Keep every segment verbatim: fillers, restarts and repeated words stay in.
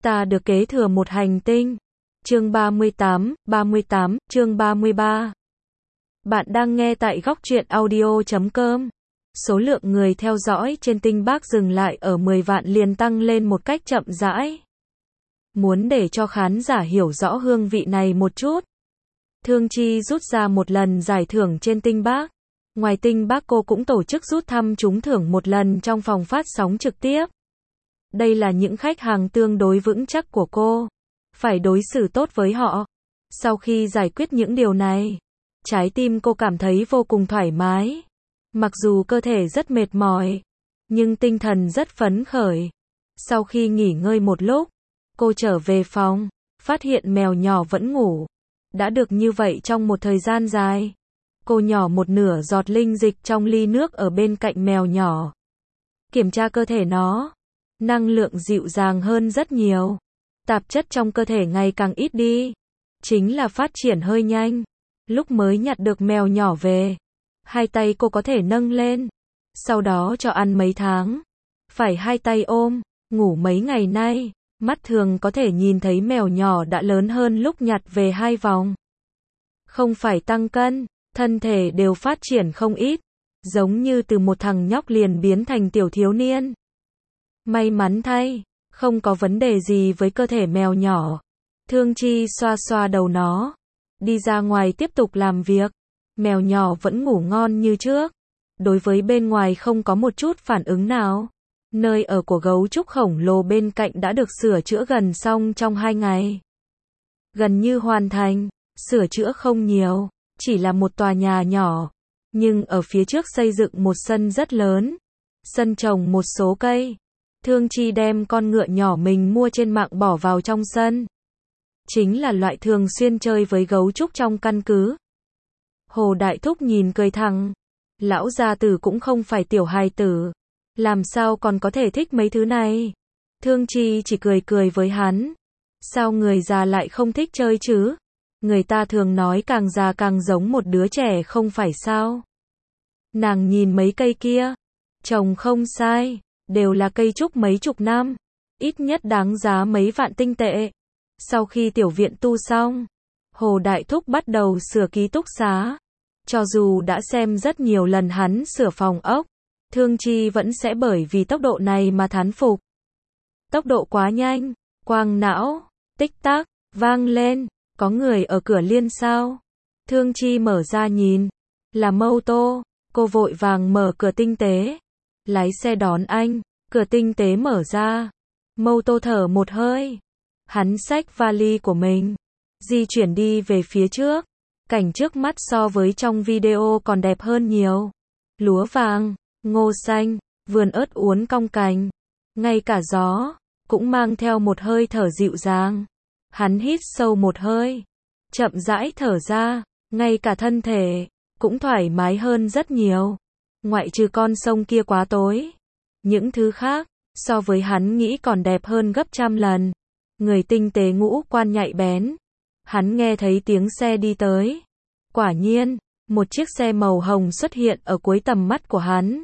Ta được kế thừa một hành tinh. Chương ba mươi tám, ba mươi tám, chương ba mươi ba. Bạn đang nghe tại góc truyện audio chấm com. Số lượng người theo dõi trên Tinh Bác dừng lại ở mười vạn liền tăng lên một cách chậm rãi. Muốn để cho khán giả hiểu rõ hương vị này một chút, Thương Chi rút ra một lần giải thưởng trên Tinh Bác. Ngoài Tinh Bác cô cũng tổ chức rút thăm trúng thưởng một lần trong phòng phát sóng trực tiếp. Đây là những khách hàng tương đối vững chắc của cô. Phải đối xử tốt với họ. Sau khi giải quyết những điều này, trái tim cô cảm thấy vô cùng thoải mái. Mặc dù cơ thể rất mệt mỏi, nhưng tinh thần rất phấn khởi. Sau khi nghỉ ngơi một lúc, cô trở về phòng, phát hiện mèo nhỏ vẫn ngủ. Đã được như vậy trong một thời gian dài. Cô nhỏ một nửa giọt linh dịch trong ly nước ở bên cạnh mèo nhỏ. Kiểm tra cơ thể nó. Năng lượng dịu dàng hơn rất nhiều. Tạp chất trong cơ thể ngày càng ít đi. Chính là phát triển hơi nhanh. Lúc mới nhặt được mèo nhỏ về, hai tay cô có thể nâng lên. Sau đó cho ăn mấy tháng. Phải hai tay ôm, ngủ mấy ngày nay. Mắt thường có thể nhìn thấy mèo nhỏ đã lớn hơn lúc nhặt về hai vòng. Không phải tăng cân, thân thể đều phát triển không ít. Giống như từ một thằng nhóc liền biến thành tiểu thiếu niên. May mắn thay, không có vấn đề gì với cơ thể mèo nhỏ. Thương Chi xoa xoa đầu nó, đi ra ngoài tiếp tục làm việc. Mèo nhỏ vẫn ngủ ngon như trước. Đối với bên ngoài không có một chút phản ứng nào. Nơi ở của gấu trúc khổng lồ bên cạnh đã được sửa chữa gần xong trong hai ngày. Gần như hoàn thành, sửa chữa không nhiều, chỉ là một tòa nhà nhỏ. Nhưng ở phía trước xây dựng một sân rất lớn. Sân trồng một số cây. Thương Chi đem con ngựa nhỏ mình mua trên mạng bỏ vào trong sân. Chính là loại thường xuyên chơi với gấu trúc trong căn cứ. Hồ Đại Thúc nhìn cười thẳng. Lão gia tử cũng không phải tiểu hài tử. Làm sao còn có thể thích mấy thứ này? Thương Chi chỉ cười cười với hắn. Sao người già lại không thích chơi chứ? Người ta thường nói càng già càng giống một đứa trẻ không phải sao? Nàng nhìn mấy cây kia. Trồng không sai. Đều là cây trúc mấy chục năm. Ít nhất đáng giá mấy vạn tinh tệ. Sau khi tiểu viện tu xong, Hồ Đại Thúc bắt đầu sửa ký túc xá. Cho dù đã xem rất nhiều lần hắn sửa phòng ốc, Thương Chi vẫn sẽ bởi vì tốc độ này mà thán phục. Tốc độ quá nhanh, quang não, tích tắc, vang lên, có người ở cửa liên sao? Thương Chi mở ra nhìn, là Mâu Tô, cô vội vàng mở cửa tinh tế. Lái xe đón anh, cửa tinh tế mở ra. Mâu Tô thở một hơi. Hắn xách vali của mình, di chuyển đi về phía trước. Cảnh trước mắt so với trong video còn đẹp hơn nhiều. Lúa vàng, ngô xanh, vườn ớt uốn cong cành. Ngay cả gió, cũng mang theo một hơi thở dịu dàng. Hắn hít sâu một hơi, chậm rãi thở ra, ngay cả thân thể, cũng thoải mái hơn rất nhiều. Ngoại trừ con sông kia quá tối. Những thứ khác, so với hắn nghĩ còn đẹp hơn gấp trăm lần. Người tinh tế ngũ quan nhạy bén. Hắn nghe thấy tiếng xe đi tới. Quả nhiên, một chiếc xe màu hồng xuất hiện ở cuối tầm mắt của hắn.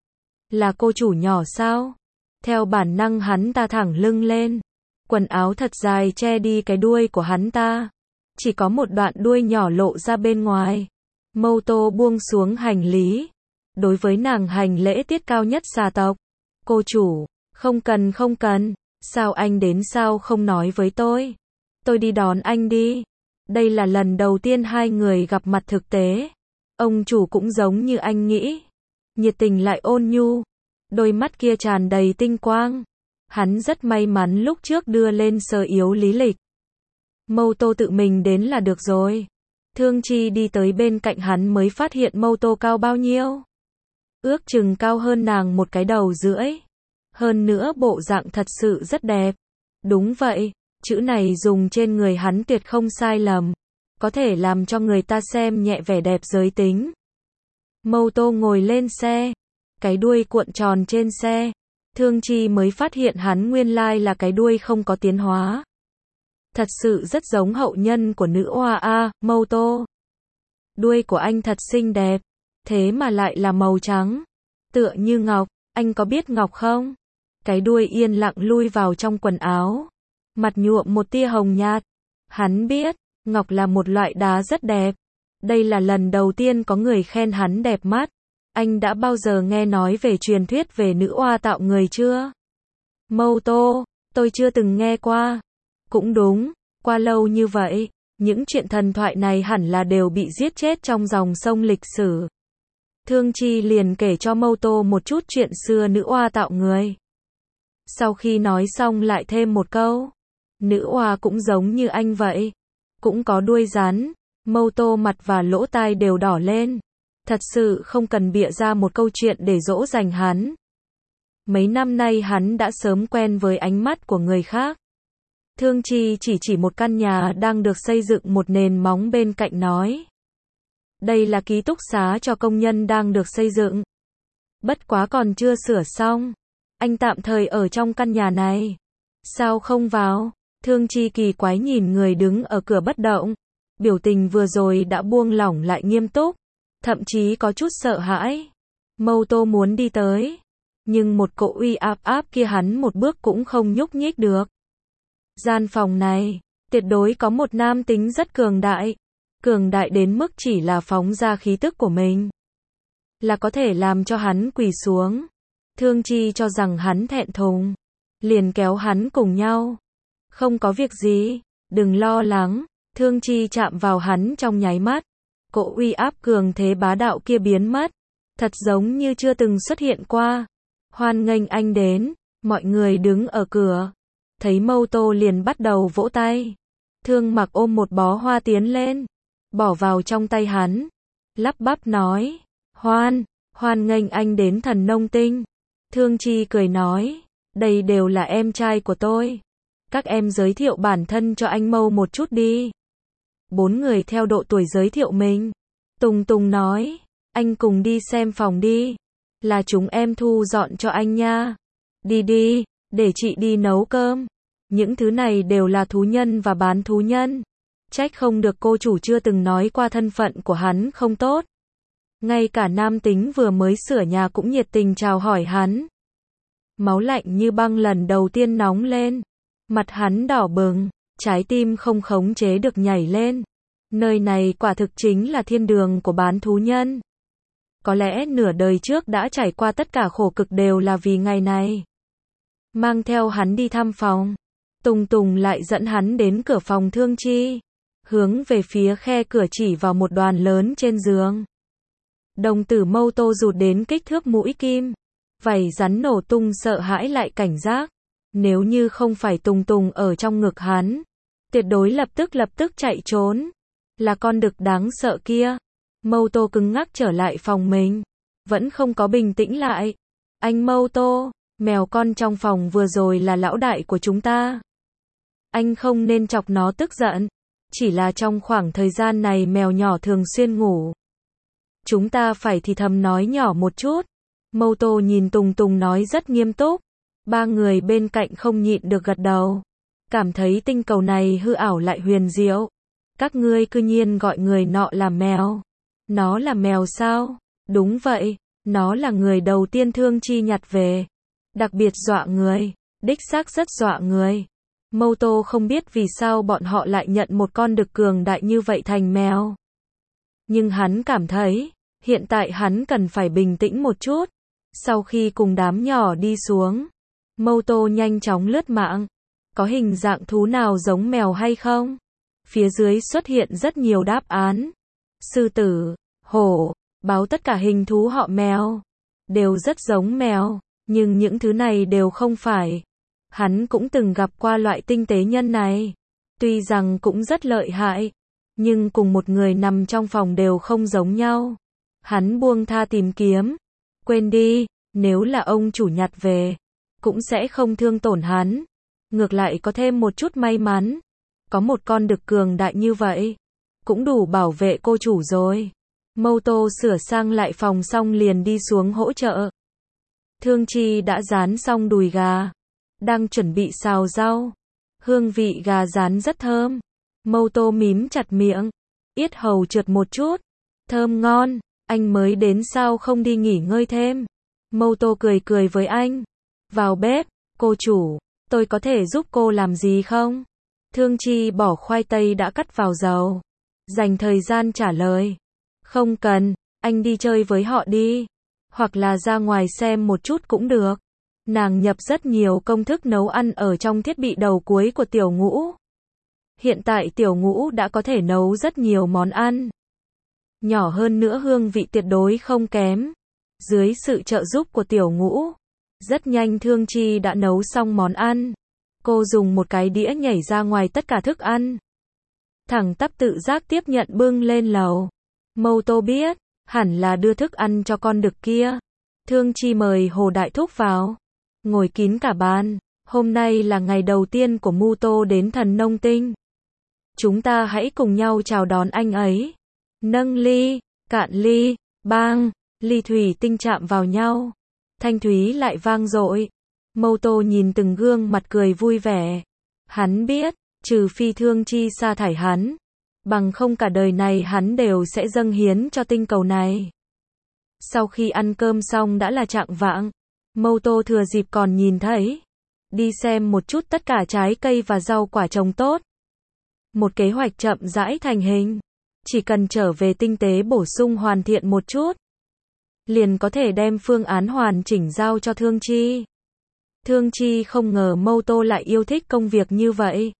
Là cô chủ nhỏ sao? Theo bản năng hắn ta thẳng lưng lên. Quần áo thật dài che đi cái đuôi của hắn ta. Chỉ có một đoạn đuôi nhỏ lộ ra bên ngoài. Mâu Tô buông xuống hành lý. Đối với nàng hành lễ tiết cao nhất gia tộc. Cô chủ, không cần không cần, sao anh đến sao không nói với tôi? Tôi đi đón anh đi. Đây là lần đầu tiên hai người gặp mặt thực tế. Ông chủ cũng giống như anh nghĩ. Nhiệt tình lại ôn nhu. Đôi mắt kia tràn đầy tinh quang. Hắn rất may mắn lúc trước đưa lên sơ yếu lý lịch. Mâu Tô tự mình đến là được rồi. Thương Chi đi tới bên cạnh hắn mới phát hiện Mâu Tô cao bao nhiêu. Ước chừng cao hơn nàng một cái đầu rưỡi. Hơn nữa bộ dạng thật sự rất đẹp. Đúng vậy, chữ này dùng trên người hắn tuyệt không sai lầm. Có thể làm cho người ta xem nhẹ vẻ đẹp giới tính. Mâu Tô ngồi lên xe. Cái đuôi cuộn tròn trên xe. Thương Chi mới phát hiện hắn nguyên lai là cái đuôi không có tiến hóa. Thật sự rất giống hậu nhân của nữ oa A, Mâu Tô. Đuôi của anh thật xinh đẹp. Thế mà lại là màu trắng. Tựa như ngọc, anh có biết ngọc không? Cái đuôi yên lặng lui vào trong quần áo. mặt nhuộm một tia hồng nhạt. Hắn biết, ngọc là một loại đá rất đẹp. Đây là lần đầu tiên có người khen hắn đẹp mắt. Anh đã bao giờ nghe nói về truyền thuyết về nữ oa tạo người chưa? Mâu Tô, tôi chưa từng nghe qua. Cũng đúng, qua lâu như vậy, những chuyện thần thoại này hẳn là đều bị giết chết trong dòng sông lịch sử. Thương Chi liền kể cho Mâu Tô một chút chuyện xưa nữ oa tạo người. Sau khi nói xong lại thêm một câu. Nữ oa cũng giống như anh vậy. Cũng có đuôi rắn. Mâu Tô mặt và lỗ tai đều đỏ lên. Thật sự không cần bịa ra một câu chuyện để dỗ dành hắn. Mấy năm nay hắn đã sớm quen với ánh mắt của người khác. Thương Chi chỉ chỉ một căn nhà đang được xây dựng một nền móng bên cạnh nói. Đây là ký túc xá cho công nhân đang được xây dựng. Bất quá còn chưa sửa xong. Anh tạm thời ở trong căn nhà này. Sao không vào? Thương Chi kỳ quái nhìn người đứng ở cửa bất động. Biểu tình vừa rồi đã buông lỏng lại nghiêm túc. Thậm chí có chút sợ hãi. Mâu Tô muốn đi tới. Nhưng một cỗ uy áp áp kia hắn một bước cũng không nhúc nhích được. Gian phòng này, tuyệt đối có một nam tính rất cường đại. Cường đại đến mức chỉ là phóng ra khí tức của mình. Là có thể làm cho hắn quỳ xuống. Thương Chi cho rằng hắn thẹn thùng. Liền kéo hắn cùng nhau. Không có việc gì, đừng lo lắng. Thương Chi chạm vào hắn trong nháy mắt. Cỗ uy áp cường thế bá đạo kia biến mất. Thật giống như chưa từng xuất hiện qua. Hoan nghênh anh đến. Mọi người đứng ở cửa. Thấy Mâu Tô liền bắt đầu vỗ tay. Thương Mặc ôm một bó hoa tiến lên. Bỏ vào trong tay hắn. Lắp bắp nói. Hoan, hoan nghênh anh đến Thần Nông Tinh. Thương Chi cười nói. Đây đều là em trai của tôi. Các em giới thiệu bản thân cho anh Mâu một chút đi. Bốn người theo độ tuổi giới thiệu mình. Tùng Tùng nói. Anh cùng đi xem phòng đi. Là chúng em thu dọn cho anh nha. Đi đi, để chị đi nấu cơm. Những thứ này đều là thú nhân và bán thú nhân. Trách không được cô chủ chưa từng nói qua thân phận của hắn không tốt. Ngay cả nam tính vừa mới sửa nhà cũng nhiệt tình chào hỏi hắn. Máu lạnh như băng lần đầu tiên nóng lên. Mặt hắn đỏ bừng, trái tim không khống chế được nhảy lên. Nơi này quả thực chính là thiên đường của bán thú nhân. Có lẽ nửa đời trước đã trải qua tất cả khổ cực đều là vì ngày này. Mang theo hắn đi thăm phòng. Tùng Tùng lại dẫn hắn đến cửa phòng Thương Chi. Hướng về phía khe cửa chỉ vào một đoàn lớn trên giường. Đồng tử Mâu Tô rụt đến kích thước mũi kim. Vảy rắn nổ tung sợ hãi lại cảnh giác. Nếu như không phải Tùng Tùng ở trong ngực hắn. Tuyệt đối lập tức lập tức chạy trốn. Là con đực đáng sợ kia. Mâu Tô cứng ngắc trở lại phòng mình. Vẫn không có bình tĩnh lại. Anh Mâu Tô, mèo con trong phòng vừa rồi là lão đại của chúng ta. Anh không nên chọc nó tức giận. Chỉ là trong khoảng thời gian này mèo nhỏ thường xuyên ngủ. Chúng ta phải thì thầm nói nhỏ một chút. Mâu Tô nhìn Tùng Tùng nói rất nghiêm túc. Ba người bên cạnh không nhịn được gật đầu. Cảm thấy tinh cầu này hư ảo lại huyền diệu. Các ngươi cư nhiên gọi người nọ là mèo. Nó là mèo sao? Đúng vậy, nó là người đầu tiên Thương Chi nhặt về. Đặc biệt dọa người, đích xác rất dọa người. Mâu Tô không biết vì sao bọn họ lại nhận một con đực cường đại như vậy thành mèo. Nhưng hắn cảm thấy, hiện tại hắn cần phải bình tĩnh một chút. Sau khi cùng đám nhỏ đi xuống, Mâu Tô nhanh chóng lướt mạng. Có hình dạng thú nào giống mèo hay không? Phía dưới xuất hiện rất nhiều đáp án. Sư tử, hổ, báo tất cả hình thú họ mèo. Đều rất giống mèo, nhưng những thứ này đều không phải. Hắn cũng từng gặp qua loại tinh tế nhân này. Tuy rằng cũng rất lợi hại, nhưng cùng một người nằm trong phòng đều không giống nhau. Hắn buông tha tìm kiếm. Quên đi, nếu là ông chủ nhặt về, cũng sẽ không thương tổn hắn. Ngược lại có thêm một chút may mắn. Có một con đực cường đại như vậy, cũng đủ bảo vệ cô chủ rồi. Mâu Tô sửa sang lại phòng xong liền đi xuống hỗ trợ. Thương Chi đã rán xong đùi gà, đang chuẩn bị xào rau. Hương vị gà rán rất thơm. Mâu Tô mím chặt miệng, yết hầu trượt một chút. Thơm ngon, anh mới đến sao không đi nghỉ ngơi thêm? Mâu Tô cười cười với anh. Vào bếp, cô chủ, Tôi có thể giúp cô làm gì không? Thương Chi bỏ khoai tây đã cắt vào dầu. Dành thời gian trả lời. Không cần, anh đi chơi với họ đi. Hoặc là ra ngoài xem một chút cũng được. Nàng nhập rất nhiều công thức nấu ăn ở trong thiết bị đầu cuối của Tiểu Ngũ. Hiện tại Tiểu Ngũ đã có thể nấu rất nhiều món ăn. Nhỏ hơn nữa hương vị tuyệt đối không kém. Dưới sự trợ giúp của Tiểu Ngũ, rất nhanh Thương Chi đã nấu xong món ăn. Cô dùng một cái đĩa nhảy ra ngoài tất cả thức ăn. Thẳng tắp tự giác tiếp nhận bưng lên lầu. Mâu Tô biết, hẳn là đưa thức ăn cho con đực kia. Thương Chi mời Hồ Đại Thúc vào. Ngồi kín cả bàn. Hôm nay là ngày đầu tiên của Mu Tô đến Thần Nông Tinh. Chúng ta hãy cùng nhau chào đón anh ấy. Nâng ly, cạn ly, bang, ly thủy tinh chạm vào nhau. Thanh thúy lại vang dội. Mâu Tô nhìn từng gương mặt cười vui vẻ. Hắn biết, trừ phi Thương Chi sa thải hắn, bằng không cả đời này hắn đều sẽ dâng hiến cho tinh cầu này. Sau khi ăn cơm xong đã là chạng vạng. Mâu Tô thừa dịp còn nhìn thấy, đi xem một chút tất cả trái cây và rau quả trồng tốt. Một kế hoạch chậm rãi thành hình. Chỉ cần trở về tinh tế bổ sung hoàn thiện một chút, liền có thể đem phương án hoàn chỉnh giao cho Thương Chi. Thương Chi không ngờ Mâu Tô lại yêu thích công việc như vậy.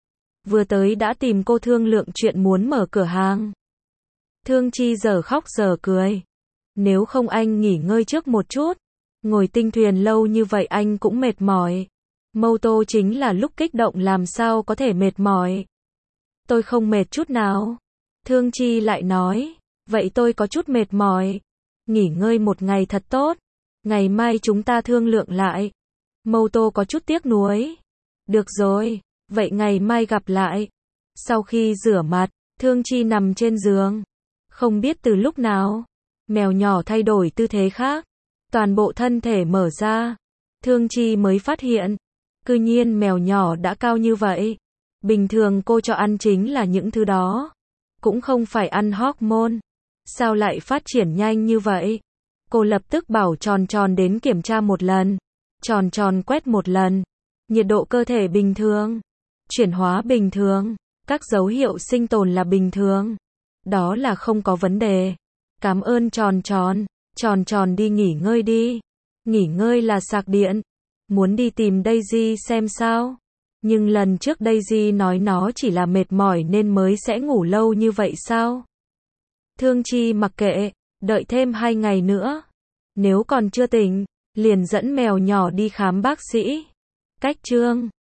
Vừa tới đã tìm cô thương lượng chuyện muốn mở cửa hàng. Thương Chi giờ khóc giờ cười. Nếu không anh nghỉ ngơi trước một chút. Ngồi tinh thuyền lâu như vậy anh cũng mệt mỏi. Mâu Tô chính là lúc kích động làm sao có thể mệt mỏi. Tôi không mệt chút nào. Thương Chi lại nói. Vậy tôi có chút mệt mỏi. Nghỉ ngơi một ngày thật tốt. Ngày mai chúng ta thương lượng lại. Mâu Tô có chút tiếc nuối. Được rồi, vậy ngày mai gặp lại. Sau khi rửa mặt, Thương Chi nằm trên giường. Không biết từ lúc nào, mèo nhỏ thay đổi tư thế khác. Toàn bộ thân thể mở ra. Thương Chi mới phát hiện, cư nhiên mèo nhỏ đã cao như vậy. Bình thường cô cho ăn chính là những thứ đó. Cũng không phải ăn hormone. Sao lại phát triển nhanh như vậy? Cô lập tức bảo Tròn Tròn đến kiểm tra một lần. Tròn Tròn quét một lần. Nhiệt độ cơ thể bình thường. Chuyển hóa bình thường. Các dấu hiệu sinh tồn là bình thường. Đó là không có vấn đề. Cảm ơn Tròn Tròn. Tròn Tròn đi nghỉ ngơi đi. Nghỉ ngơi là sạc điện. Muốn đi tìm Daisy xem sao? Nhưng lần trước Daisy nói nó chỉ là mệt mỏi nên mới sẽ ngủ lâu như vậy sao? Thương Chi mặc kệ, đợi thêm hai ngày nữa. Nếu còn chưa tỉnh, liền dẫn mèo nhỏ đi khám bác sĩ. Cách chương